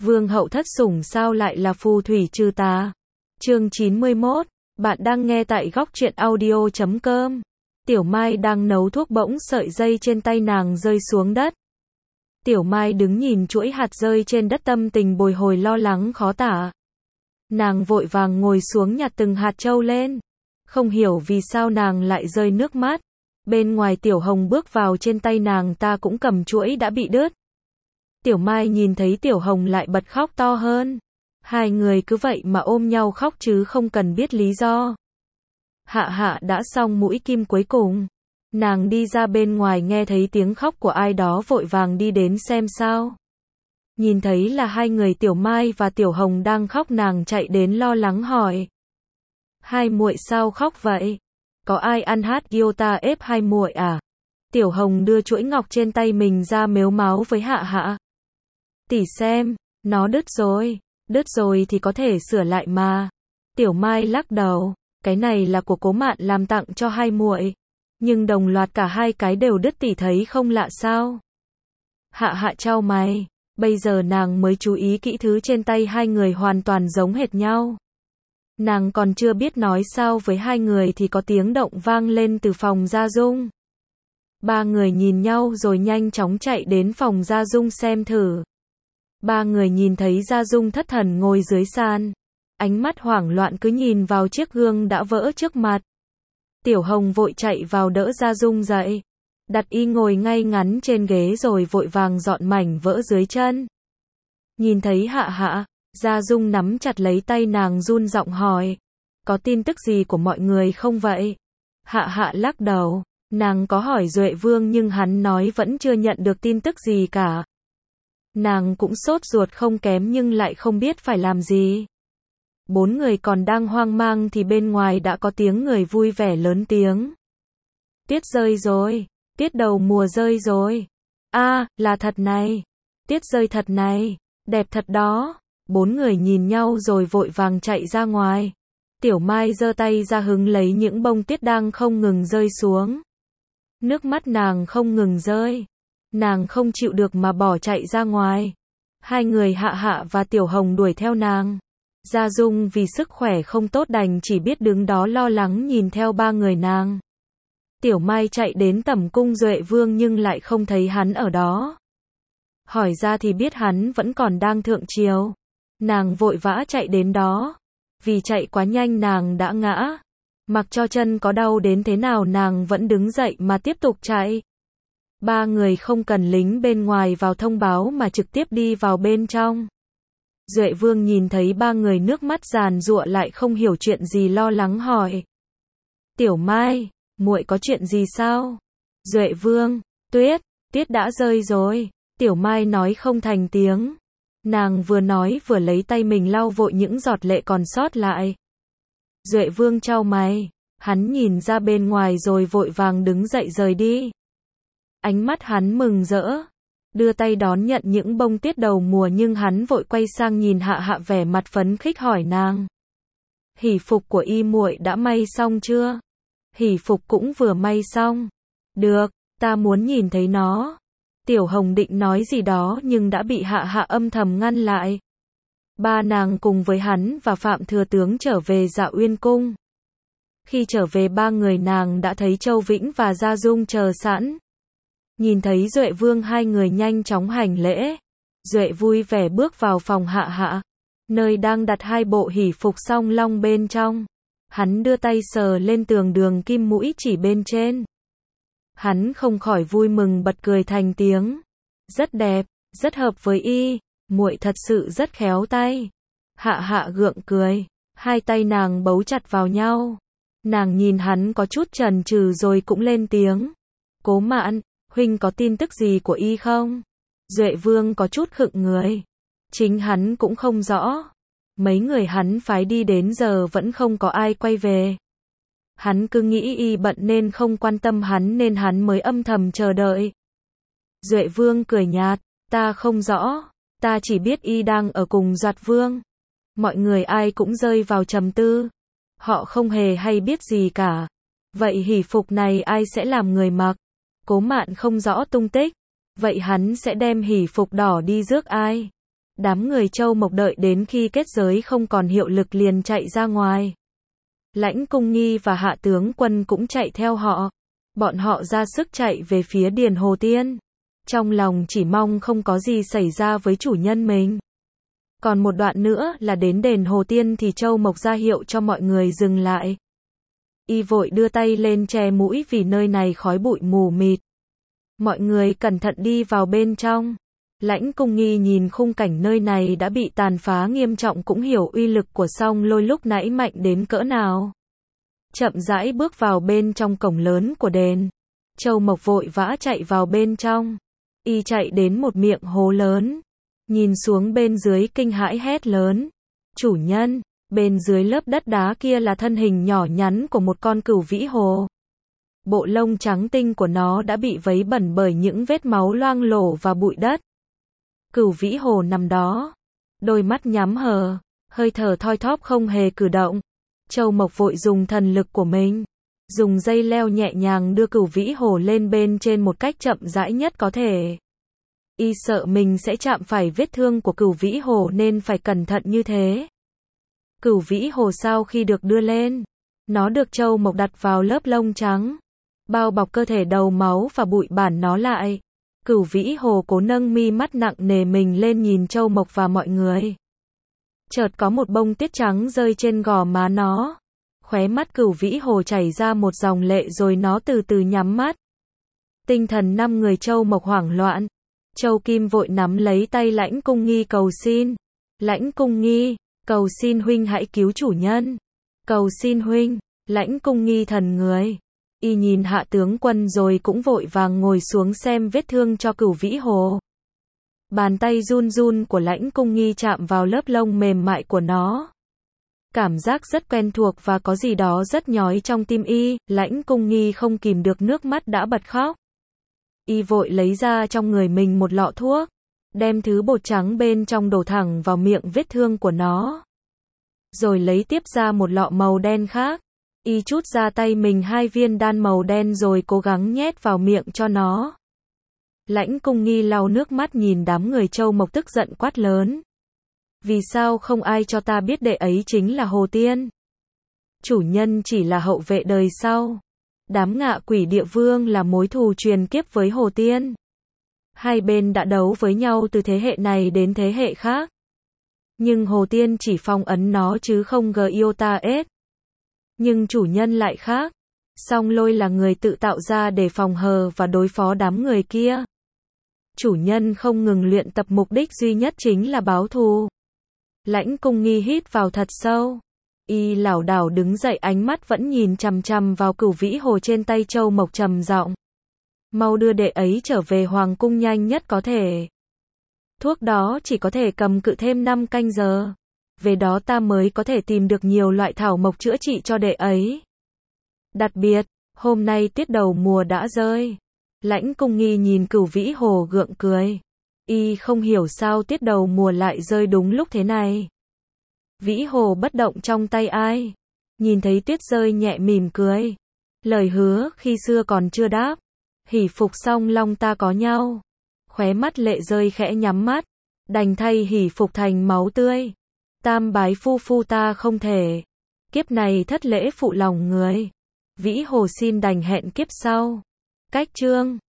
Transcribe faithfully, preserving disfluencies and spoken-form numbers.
Vương hậu thất sủng sao lại là phù thủy trừ tà? Chương chín mươi mốt, bạn đang nghe tại góc truyện audio chấm com. Tiểu Mai đang nấu thuốc bỗng sợi dây trên tay nàng rơi xuống đất. Tiểu Mai đứng nhìn chuỗi hạt rơi trên đất tâm tình bồi hồi lo lắng khó tả. Nàng vội vàng ngồi xuống nhặt từng hạt châu lên. Không hiểu vì sao nàng lại rơi nước mắt. Bên ngoài Tiểu Hồng bước vào trên tay nàng ta cũng cầm chuỗi đã bị đứt. Tiểu Mai nhìn thấy Tiểu Hồng lại bật khóc to hơn. Hai người cứ vậy mà ôm nhau khóc chứ không cần biết lý do. Hạ Hạ đã xong mũi kim cuối cùng. Nàng đi ra bên ngoài nghe thấy tiếng khóc của ai đó vội vàng đi đến xem sao. Nhìn thấy là hai người Tiểu Mai và Tiểu Hồng đang khóc, nàng chạy đến lo lắng hỏi. Hai muội sao khóc vậy? Có ai ăn hát Iota ép hai muội à? Tiểu Hồng đưa chuỗi ngọc trên tay mình ra mếu máo với Hạ Hạ. Tỷ xem, nó đứt rồi. Đứt rồi thì có thể sửa lại mà. Tiểu Mai lắc đầu, cái này là của Cố Mạn làm tặng cho hai muội, nhưng đồng loạt cả hai cái đều đứt, tỷ thấy không lạ sao? Hạ Hạ chau mày, bây giờ nàng mới chú ý kỹ thứ trên tay hai người hoàn toàn giống hệt nhau. Nàng còn chưa biết nói sao với hai người thì có tiếng động vang lên từ phòng Gia Dung. Ba người nhìn nhau rồi nhanh chóng chạy đến phòng Gia Dung xem thử. Ba người nhìn thấy Gia Dung thất thần ngồi dưới sàn. Ánh mắt hoảng loạn cứ nhìn vào chiếc gương đã vỡ trước mặt. Tiểu Hồng vội chạy vào đỡ Gia Dung dậy. Đặt y ngồi ngay ngắn trên ghế rồi vội vàng dọn mảnh vỡ dưới chân. Nhìn thấy Hạ Hạ, Gia Dung nắm chặt lấy tay nàng run giọng hỏi. Có tin tức gì của mọi người không vậy? Hạ Hạ lắc đầu. Nàng có hỏi Duệ Vương nhưng hắn nói vẫn chưa nhận được tin tức gì cả. Nàng cũng sốt ruột không kém nhưng lại không biết phải làm gì. Bốn người còn đang hoang mang thì bên ngoài đã có tiếng người vui vẻ lớn tiếng. Tiết rơi rồi, tiết đầu mùa rơi rồi. A, à, là thật này. Tiết rơi thật này, đẹp thật đó. Bốn người nhìn nhau rồi vội vàng chạy ra ngoài. Tiểu Mai giơ tay ra hứng lấy những bông tiết đang không ngừng rơi xuống. Nước mắt nàng không ngừng rơi. Nàng không chịu được mà bỏ chạy ra ngoài. Hai người Hạ Hạ và Tiểu Hồng đuổi theo nàng. Gia Dung vì sức khỏe không tốt đành chỉ biết đứng đó lo lắng nhìn theo ba người nàng. Tiểu Mai chạy đến tẩm cung Duệ Vương nhưng lại không thấy hắn ở đó. Hỏi ra thì biết hắn vẫn còn đang thượng triều. Nàng vội vã chạy đến đó. Vì chạy quá nhanh nàng đã ngã. Mặc cho chân có đau đến thế nào nàng vẫn đứng dậy mà tiếp tục chạy. Ba người không cần lính bên ngoài vào thông báo mà trực tiếp đi vào bên trong. Duệ Vương nhìn thấy ba người nước mắt giàn giụa lại không hiểu chuyện gì lo lắng hỏi. Tiểu Mai, muội có chuyện gì sao? Duệ Vương, tuyết, tiết đã rơi rồi. Tiểu Mai nói không thành tiếng. Nàng vừa nói vừa lấy tay mình lau vội những giọt lệ còn sót lại. Duệ Vương chau mày, hắn nhìn ra bên ngoài rồi vội vàng đứng dậy rời đi. Ánh mắt hắn mừng rỡ, đưa tay đón nhận những bông tiết đầu mùa nhưng hắn vội quay sang nhìn Hạ Hạ vẻ mặt phấn khích hỏi nàng. Hỷ phục của y muội đã may xong chưa? Hỷ phục cũng vừa may xong. Được, ta muốn nhìn thấy nó. Tiểu Hồng định nói gì đó nhưng đã bị Hạ Hạ âm thầm ngăn lại. Ba nàng cùng với hắn và Phạm Thừa Tướng trở về Dạ Uyên Cung. Khi trở về ba người nàng đã thấy Châu Vĩnh và Gia Dung chờ sẵn. Nhìn thấy Duệ Vương hai người nhanh chóng hành lễ. Duệ vui vẻ bước vào phòng Hạ Hạ, nơi đang đặt hai bộ hỷ phục song long bên trong. Hắn đưa tay sờ lên tường đường kim mũi chỉ bên trên. Hắn không khỏi vui mừng bật cười thành tiếng. Rất đẹp, rất hợp với y, muội thật sự rất khéo tay. Hạ Hạ gượng cười, hai tay nàng bấu chặt vào nhau. Nàng nhìn hắn có chút chần chừ rồi cũng lên tiếng. Cố Mạn, huynh có tin tức gì của y không? Duệ Vương có chút khựng người. Chính hắn cũng không rõ. Mấy người hắn phái đi đến giờ vẫn không có ai quay về. Hắn cứ nghĩ y bận nên không quan tâm hắn nên hắn mới âm thầm chờ đợi. Duệ Vương cười nhạt, ta không rõ, ta chỉ biết y đang ở cùng Doạt Vương. Mọi người ai cũng rơi vào trầm tư. Họ không hề hay biết gì cả. Vậy hỷ phục này ai sẽ làm người mặc? Cố Mạn không rõ tung tích. Vậy hắn sẽ đem hỷ phục đỏ đi rước ai? Đám người Châu Mộc đợi đến khi kết giới không còn hiệu lực liền chạy ra ngoài. Lãnh Cung Nghi và Hạ Tướng Quân cũng chạy theo họ. Bọn họ ra sức chạy về phía Điền Hồ Tiên. Trong lòng chỉ mong không có gì xảy ra với chủ nhân mình. Còn một đoạn nữa là đến đền Hồ Tiên thì Châu Mộc ra hiệu cho mọi người dừng lại. Y vội đưa tay lên che mũi vì nơi này khói bụi mù mịt. Mọi người cẩn thận đi vào bên trong. Lãnh Cung Nghi nhìn khung cảnh nơi này đã bị tàn phá nghiêm trọng cũng hiểu uy lực của song lôi lúc nãy mạnh đến cỡ nào. Chậm rãi bước vào bên trong cổng lớn của đền. Châu Mộc vội vã chạy vào bên trong. Y chạy đến một miệng hố lớn. Nhìn xuống bên dưới kinh hãi hét lớn. Chủ nhân, bên dưới lớp đất đá kia là thân hình nhỏ nhắn của một con cừu vĩ hồ. Bộ lông trắng tinh của nó đã bị vấy bẩn bởi những vết máu loang lổ và bụi đất. Cừu vĩ hồ nằm đó. Đôi mắt nhắm hờ, hơi thở thoi thóp không hề cử động. Châu Mộc vội dùng thần lực của mình. Dùng dây leo nhẹ nhàng đưa cừu vĩ hồ lên bên trên một cách chậm rãi nhất có thể. Y sợ mình sẽ chạm phải vết thương của cừu vĩ hồ nên phải cẩn thận như thế. Cừu vĩ hồ sau khi được đưa lên, nó được Châu Mộc đặt vào lớp lông trắng, bao bọc cơ thể đầu máu và bụi bản nó lại. Cừu vĩ hồ cố nâng mi mắt nặng nề mình lên nhìn Châu Mộc và mọi người. Chợt có một bông tiết trắng rơi trên gò má nó. Khóe mắt cừu vĩ hồ chảy ra một dòng lệ rồi nó từ từ nhắm mắt. Tinh thần năm người Châu Mộc hoảng loạn. Châu Kim vội nắm lấy tay Lãnh Cung Nghi cầu xin. Lãnh Cung Nghi, cầu xin huynh hãy cứu chủ nhân. Cầu xin huynh. Lãnh Cung Nghi thần người. Y nhìn Hạ Tướng Quân rồi cũng vội vàng ngồi xuống xem vết thương cho cừu vĩ hồ. Bàn tay run run của Lãnh Cung Nghi chạm vào lớp lông mềm mại của nó. Cảm giác rất quen thuộc và có gì đó rất nhói trong tim y. Lãnh Cung Nghi không kìm được nước mắt đã bật khóc. Y vội lấy ra trong người mình một lọ thuốc, đem thứ bột trắng bên trong đổ thẳng vào miệng vết thương của nó. Rồi lấy tiếp ra một lọ màu đen khác. Y trút ra tay mình hai viên đan màu đen rồi cố gắng nhét vào miệng cho nó. Lãnh Cung Nghi lau nước mắt nhìn đám người Châu Mộc tức giận quát lớn. Vì sao không ai cho ta biết đệ ấy chính là Hồ Tiên? Chủ nhân chỉ là hậu vệ đời sau. Đám Ngạ Quỷ Địa Vương là mối thù truyền kiếp với Hồ Tiên. Hai bên đã đấu với nhau từ thế hệ này đến thế hệ khác. Nhưng Hồ Tiên chỉ phong ấn nó chứ không Gyota-S. Nhưng chủ nhân lại khác. Song Lôi là người tự tạo ra để phòng hờ và đối phó đám người kia. Chủ nhân không ngừng luyện tập, mục đích duy nhất chính là báo thù. Lãnh Cung Nghi hít vào thật sâu. Y lảo đảo đứng dậy, ánh mắt vẫn nhìn chằm chằm vào cừu vĩ hồ trên tay Châu Mộc, trầm giọng. Mau đưa đệ ấy trở về hoàng cung nhanh nhất có thể. Thuốc đó chỉ có thể cầm cự thêm năm canh giờ. Về đó ta mới có thể tìm được nhiều loại thảo mộc chữa trị cho đệ ấy. Đặc biệt, hôm nay tiết đầu mùa đã rơi. Lãnh Cung Nghi nhìn cừu vĩ hồ gượng cười. Y không hiểu sao tiết đầu mùa lại rơi đúng lúc thế này. Vĩ hồ bất động trong tay ai. Nhìn thấy tuyết rơi nhẹ mỉm cười. Lời hứa khi xưa còn chưa đáp. Hỉ phục song long ta có nhau. Khóe mắt lệ rơi khẽ nhắm mắt. Đành thay hỉ phục thành máu tươi. Tam bái phu phu ta không thể. Kiếp này thất lễ phụ lòng người. Vĩ hồ xin đành hẹn kiếp sau. Cách chương